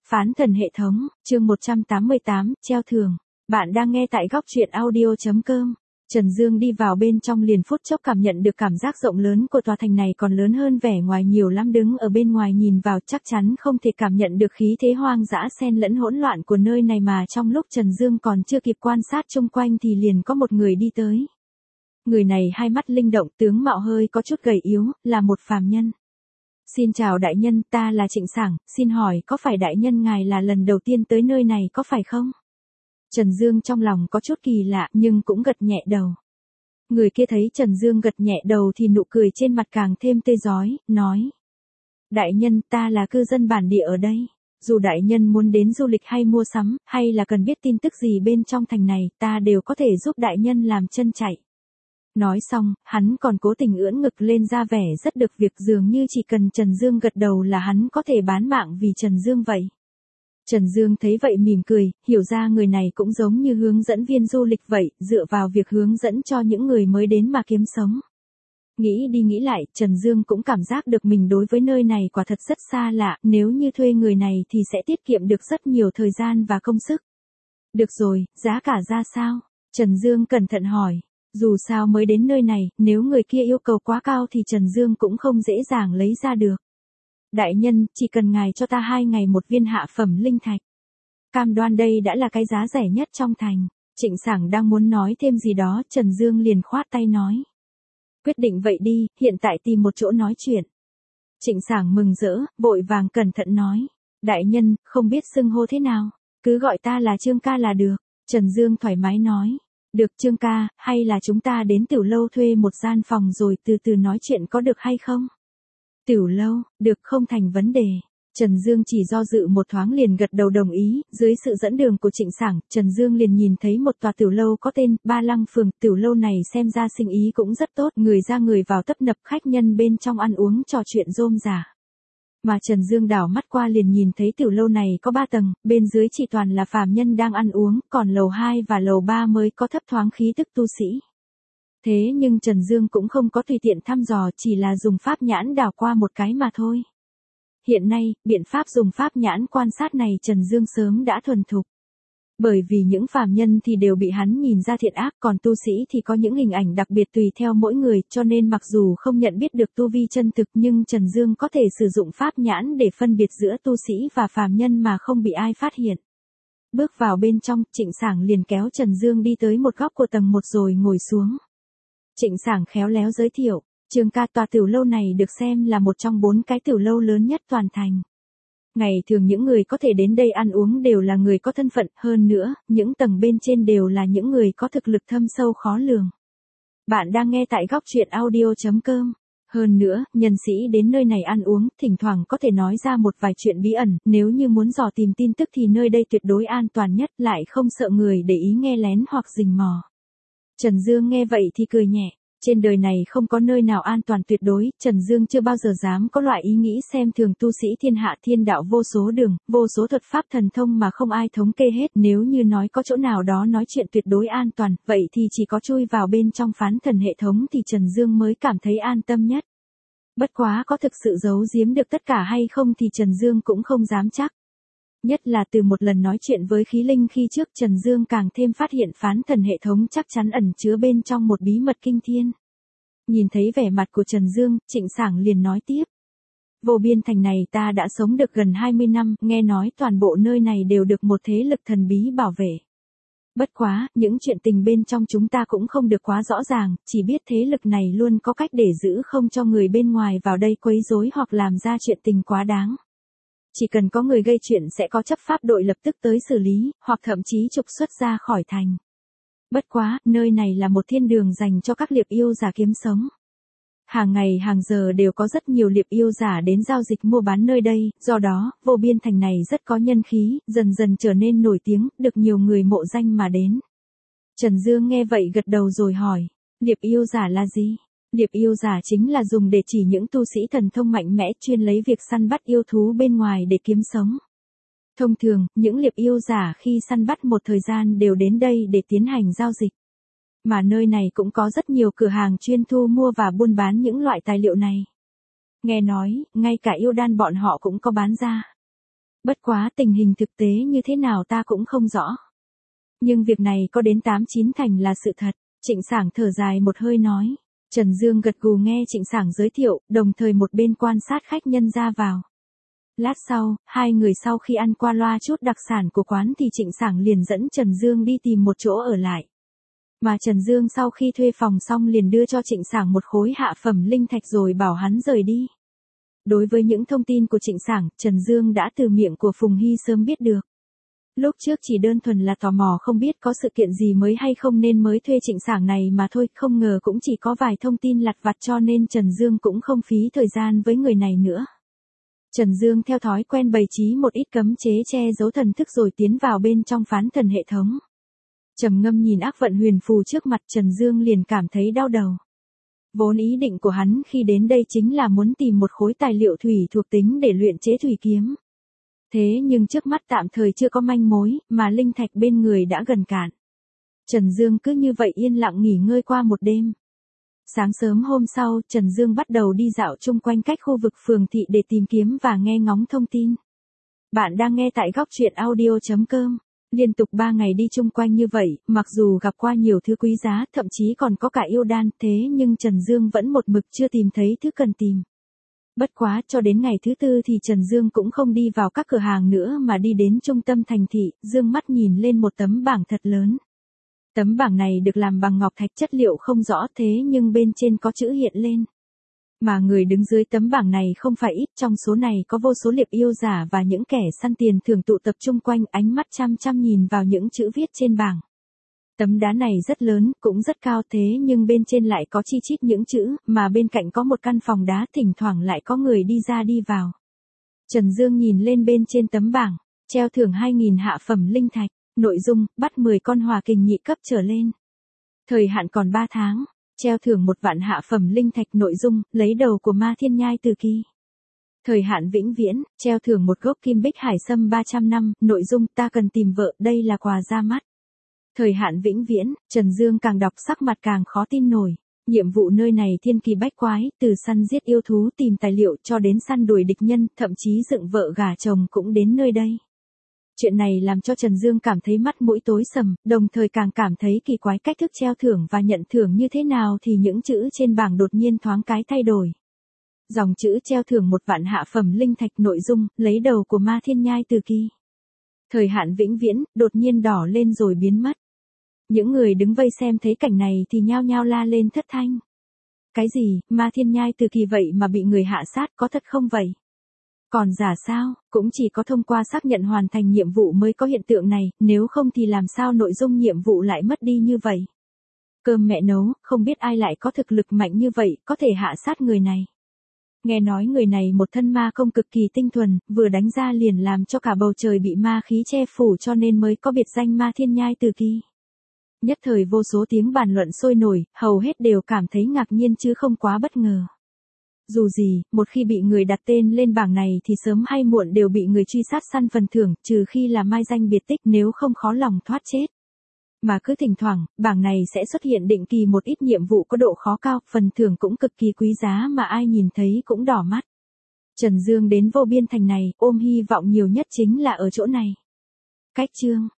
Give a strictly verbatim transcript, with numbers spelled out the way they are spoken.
Phán thần hệ thống, chương một trăm tám mươi tám, treo thưởng. Bạn đang nghe tại góc truyện audio chấm com. Trần Dương đi vào bên trong liền phút chốc cảm nhận được cảm giác rộng lớn của tòa thành này còn lớn hơn vẻ ngoài nhiều lắm, đứng ở bên ngoài nhìn vào chắc chắn không thể cảm nhận được khí thế hoang dã xen lẫn hỗn loạn của nơi này, mà trong lúc Trần Dương còn chưa kịp quan sát xung quanh thì liền có một người đi tới. Người này hai mắt linh động, tướng mạo hơi có chút gầy yếu, là một phàm nhân. Xin chào đại nhân, ta là Trịnh Sảng, xin hỏi có phải đại nhân ngài là lần đầu tiên tới nơi này có phải không? Trần Dương trong lòng có chút kỳ lạ nhưng cũng gật nhẹ đầu. Người kia thấy Trần Dương gật nhẹ đầu thì nụ cười trên mặt càng thêm tươi rói, nói. Đại nhân, ta là cư dân bản địa ở đây. Dù đại nhân muốn đến du lịch hay mua sắm, hay là cần biết tin tức gì bên trong thành này, ta đều có thể giúp đại nhân làm chân chạy. Nói xong, hắn còn cố tình ưỡn ngực lên ra vẻ rất được việc, dường như chỉ cần Trần Dương gật đầu là hắn có thể bán mạng vì Trần Dương vậy. Trần Dương thấy vậy mỉm cười, hiểu ra người này cũng giống như hướng dẫn viên du lịch vậy, dựa vào việc hướng dẫn cho những người mới đến mà kiếm sống. Nghĩ đi nghĩ lại, Trần Dương cũng cảm giác được mình đối với nơi này quả thật rất xa lạ, nếu như thuê người này thì sẽ tiết kiệm được rất nhiều thời gian và công sức. Được rồi, giá cả ra sao? Trần Dương cẩn thận hỏi. Dù sao mới đến nơi này, nếu người kia yêu cầu quá cao thì Trần Dương cũng không dễ dàng lấy ra được. Đại nhân, chỉ cần ngài cho ta hai ngày một viên hạ phẩm linh thạch. Cam đoan đây đã là cái giá rẻ nhất trong thành. Trịnh Sảng đang muốn nói thêm gì đó, Trần Dương liền khoát tay nói. Quyết định vậy đi, hiện tại tìm một chỗ nói chuyện. Trịnh Sảng mừng rỡ, vội vàng cẩn thận nói. Đại nhân, không biết xưng hô thế nào, cứ gọi ta là Trương ca là được. Trần Dương thoải mái nói. Được Trương ca, hay là chúng ta đến tiểu lâu thuê một gian phòng rồi từ từ nói chuyện có được hay không? Tiểu lâu, được, không thành vấn đề. Trần Dương chỉ do dự một thoáng liền gật đầu đồng ý, dưới sự dẫn đường của Trịnh Sảng, Trần Dương liền nhìn thấy một tòa tiểu lâu có tên Ba Lăng Phường, tiểu lâu này xem ra sinh ý cũng rất tốt, người ra người vào tấp nập, khách nhân bên trong ăn uống trò chuyện rôm rả. Mà Trần Dương đảo mắt qua liền nhìn thấy tiểu lâu này có ba tầng, bên dưới chỉ toàn là phàm nhân đang ăn uống, còn lầu hai và lầu ba mới có thấp thoáng khí tức tu sĩ. Thế nhưng Trần Dương cũng không có tùy tiện thăm dò, chỉ là dùng pháp nhãn đảo qua một cái mà thôi. Hiện nay, biện pháp dùng pháp nhãn quan sát này Trần Dương sớm đã thuần thục. Bởi vì những phàm nhân thì đều bị hắn nhìn ra thiện ác, còn tu sĩ thì có những hình ảnh đặc biệt tùy theo mỗi người, cho nên mặc dù không nhận biết được tu vi chân thực nhưng Trần Dương có thể sử dụng pháp nhãn để phân biệt giữa tu sĩ và phàm nhân mà không bị ai phát hiện. Bước vào bên trong, Trịnh Sảng liền kéo Trần Dương đi tới một góc của tầng một rồi ngồi xuống. Trịnh Sảng khéo léo giới thiệu, Trương ca, tòa tiểu lâu này được xem là một trong bốn cái tiểu lâu lớn nhất toàn thành. Ngày thường những người có thể đến đây ăn uống đều là người có thân phận, hơn nữa, những tầng bên trên đều là những người có thực lực thâm sâu khó lường. Bạn đang nghe tại góc truyện audio chấm com. Hơn nữa, nhân sĩ đến nơi này ăn uống, thỉnh thoảng có thể nói ra một vài chuyện bí ẩn, nếu như muốn dò tìm tin tức thì nơi đây tuyệt đối an toàn nhất, lại không sợ người để ý nghe lén hoặc rình mò. Trần Dương nghe vậy thì cười nhẹ. Trên đời này không có nơi nào an toàn tuyệt đối, Trần Dương chưa bao giờ dám có loại ý nghĩ xem thường tu sĩ thiên hạ, thiên đạo vô số đường, vô số thuật pháp thần thông mà không ai thống kê hết, nếu như nói có chỗ nào đó nói chuyện tuyệt đối an toàn, vậy thì chỉ có chui vào bên trong phán thần hệ thống thì Trần Dương mới cảm thấy an tâm nhất. Bất quá có thực sự giấu giếm được tất cả hay không thì Trần Dương cũng không dám chắc. Nhất là từ một lần nói chuyện với khí linh khi trước, Trần Dương càng thêm phát hiện phán thần hệ thống chắc chắn ẩn chứa bên trong một bí mật kinh thiên. Nhìn thấy vẻ mặt của Trần Dương, Trịnh Sảng liền nói tiếp. Vô biên thành này ta đã sống được gần hai mươi năm, nghe nói toàn bộ nơi này đều được một thế lực thần bí bảo vệ. Bất quá, những chuyện tình bên trong chúng ta cũng không được quá rõ ràng, chỉ biết thế lực này luôn có cách để giữ không cho người bên ngoài vào đây quấy rối hoặc làm ra chuyện tình quá đáng. Chỉ cần có người gây chuyện sẽ có chấp pháp đội lập tức tới xử lý, hoặc thậm chí trục xuất ra khỏi thành. Bất quá, nơi này là một thiên đường dành cho các liệp yêu giả kiếm sống. Hàng ngày hàng giờ đều có rất nhiều liệp yêu giả đến giao dịch mua bán nơi đây, do đó, vô biên thành này rất có nhân khí, dần dần trở nên nổi tiếng, được nhiều người mộ danh mà đến. Trần Dương nghe vậy gật đầu rồi hỏi, liệp yêu giả là gì? Liệp yêu giả chính là dùng để chỉ những tu sĩ thần thông mạnh mẽ chuyên lấy việc săn bắt yêu thú bên ngoài để kiếm sống. Thông thường, những liệp yêu giả khi săn bắt một thời gian đều đến đây để tiến hành giao dịch. Mà nơi này cũng có rất nhiều cửa hàng chuyên thu mua và buôn bán những loại tài liệu này. Nghe nói, ngay cả yêu đan bọn họ cũng có bán ra. Bất quá tình hình thực tế như thế nào ta cũng không rõ. Nhưng việc này có đến tám chín thành là sự thật. Trịnh Sảng thở dài một hơi nói. Trần Dương gật gù nghe Trịnh Sảng giới thiệu, đồng thời một bên quan sát khách nhân ra vào. Lát sau, hai người sau khi ăn qua loa chút đặc sản của quán thì Trịnh Sảng liền dẫn Trần Dương đi tìm một chỗ ở lại. Mà Trần Dương sau khi thuê phòng xong liền đưa cho Trịnh Sảng một khối hạ phẩm linh thạch rồi bảo hắn rời đi. Đối với những thông tin của Trịnh Sảng, Trần Dương đã từ miệng của Phùng Hy sớm biết được. Lúc trước chỉ đơn thuần là tò mò không biết có sự kiện gì mới hay không nên mới thuê Trịnh Sảng này mà thôi, không ngờ cũng chỉ có vài thông tin lặt vặt cho nên Trần Dương cũng không phí thời gian với người này nữa. Trần Dương theo thói quen bày trí một ít cấm chế che giấu thần thức rồi tiến vào bên trong phán thần hệ thống. Trầm ngâm nhìn ác vận huyền phù trước mặt, Trần Dương liền cảm thấy đau đầu. Vốn ý định của hắn khi đến đây chính là muốn tìm một khối tài liệu thủy thuộc tính để luyện chế thủy kiếm. Thế nhưng trước mắt tạm thời chưa có manh mối, mà linh thạch bên người đã gần cạn. Trần Dương cứ như vậy yên lặng nghỉ ngơi qua một đêm. Sáng sớm hôm sau, Trần Dương bắt đầu đi dạo chung quanh cách khu vực phường thị để tìm kiếm và nghe ngóng thông tin. Bạn đang nghe tại góc truyện audio chấm com. Liên tục ba ngày đi chung quanh như vậy, mặc dù gặp qua nhiều thứ quý giá, thậm chí còn có cả yêu đan, thế nhưng Trần Dương vẫn một mực chưa tìm thấy thứ cần tìm. Bất quá, cho đến ngày thứ tư thì Trần Dương cũng không đi vào các cửa hàng nữa mà đi đến trung tâm thành thị, dương mắt nhìn lên một tấm bảng thật lớn. Tấm bảng này được làm bằng ngọc thạch, chất liệu không rõ thế nhưng bên trên có chữ hiện lên. Mà người đứng dưới tấm bảng này không phải ít, trong số này có vô số liệp yêu giả và những kẻ săn tiền thường tụ tập chung quanh, ánh mắt chăm chăm nhìn vào những chữ viết trên bảng. Tấm đá này rất lớn, cũng rất cao thế nhưng bên trên lại có chi chít những chữ, mà bên cạnh có một căn phòng đá, thỉnh thoảng lại có người đi ra đi vào. Trần Dương nhìn lên bên trên tấm bảng, treo thưởng hai nghìn hạ phẩm linh thạch, nội dung, bắt mười con hỏa kình nhị cấp trở lên. Thời hạn còn ba tháng, treo thưởng một vạn hạ phẩm linh thạch, nội dung, lấy đầu của ma thiên nhai từ kỳ. Thời hạn vĩnh viễn, treo thưởng một gốc kim bích hải sâm ba trăm năm, nội dung, ta cần tìm vợ, đây là quà ra mắt. Thời hạn vĩnh viễn, Trần Dương càng đọc sắc mặt càng khó tin nổi. Nhiệm vụ nơi này thiên kỳ bách quái, từ săn giết yêu thú tìm tài liệu cho đến săn đuổi địch nhân, thậm chí dựng vợ gả chồng cũng đến nơi đây. Chuyện này làm cho Trần Dương cảm thấy mắt mũi tối sầm, đồng thời càng cảm thấy kỳ quái cách thức treo thưởng và nhận thưởng như thế nào thì những chữ trên bảng đột nhiên thoáng cái thay đổi. Dòng chữ treo thưởng một vạn hạ phẩm linh thạch, nội dung, lấy đầu của ma thiên nhai từ kỳ. Thời hạn vĩnh viễn, đột nhiên đỏ lên rồi biến mất. Những người đứng vây xem thấy cảnh này thì nhao nhao la lên thất thanh. Cái gì, ma thiên nhai từ kỳ vậy mà bị người hạ sát, có thật không vậy? Còn giả sao, cũng chỉ có thông qua xác nhận hoàn thành nhiệm vụ mới có hiện tượng này, nếu không thì làm sao nội dung nhiệm vụ lại mất đi như vậy? Cơm mẹ nấu, không biết ai lại có thực lực mạnh như vậy, có thể hạ sát người này. Nghe nói người này một thân ma công cực kỳ tinh thuần, vừa đánh ra liền làm cho cả bầu trời bị ma khí che phủ cho nên mới có biệt danh ma thiên nhai từ kỳ. Nhất thời vô số tiếng bàn luận sôi nổi, hầu hết đều cảm thấy ngạc nhiên chứ không quá bất ngờ. Dù gì, một khi bị người đặt tên lên bảng này thì sớm hay muộn đều bị người truy sát săn phần thưởng, trừ khi là mai danh biệt tích, nếu không khó lòng thoát chết. Mà cứ thỉnh thoảng, bảng này sẽ xuất hiện định kỳ một ít nhiệm vụ có độ khó cao, phần thưởng cũng cực kỳ quý giá mà ai nhìn thấy cũng đỏ mắt. Trần Dương đến vô biên thành này, ôm hy vọng nhiều nhất chính là ở chỗ này. Cách chương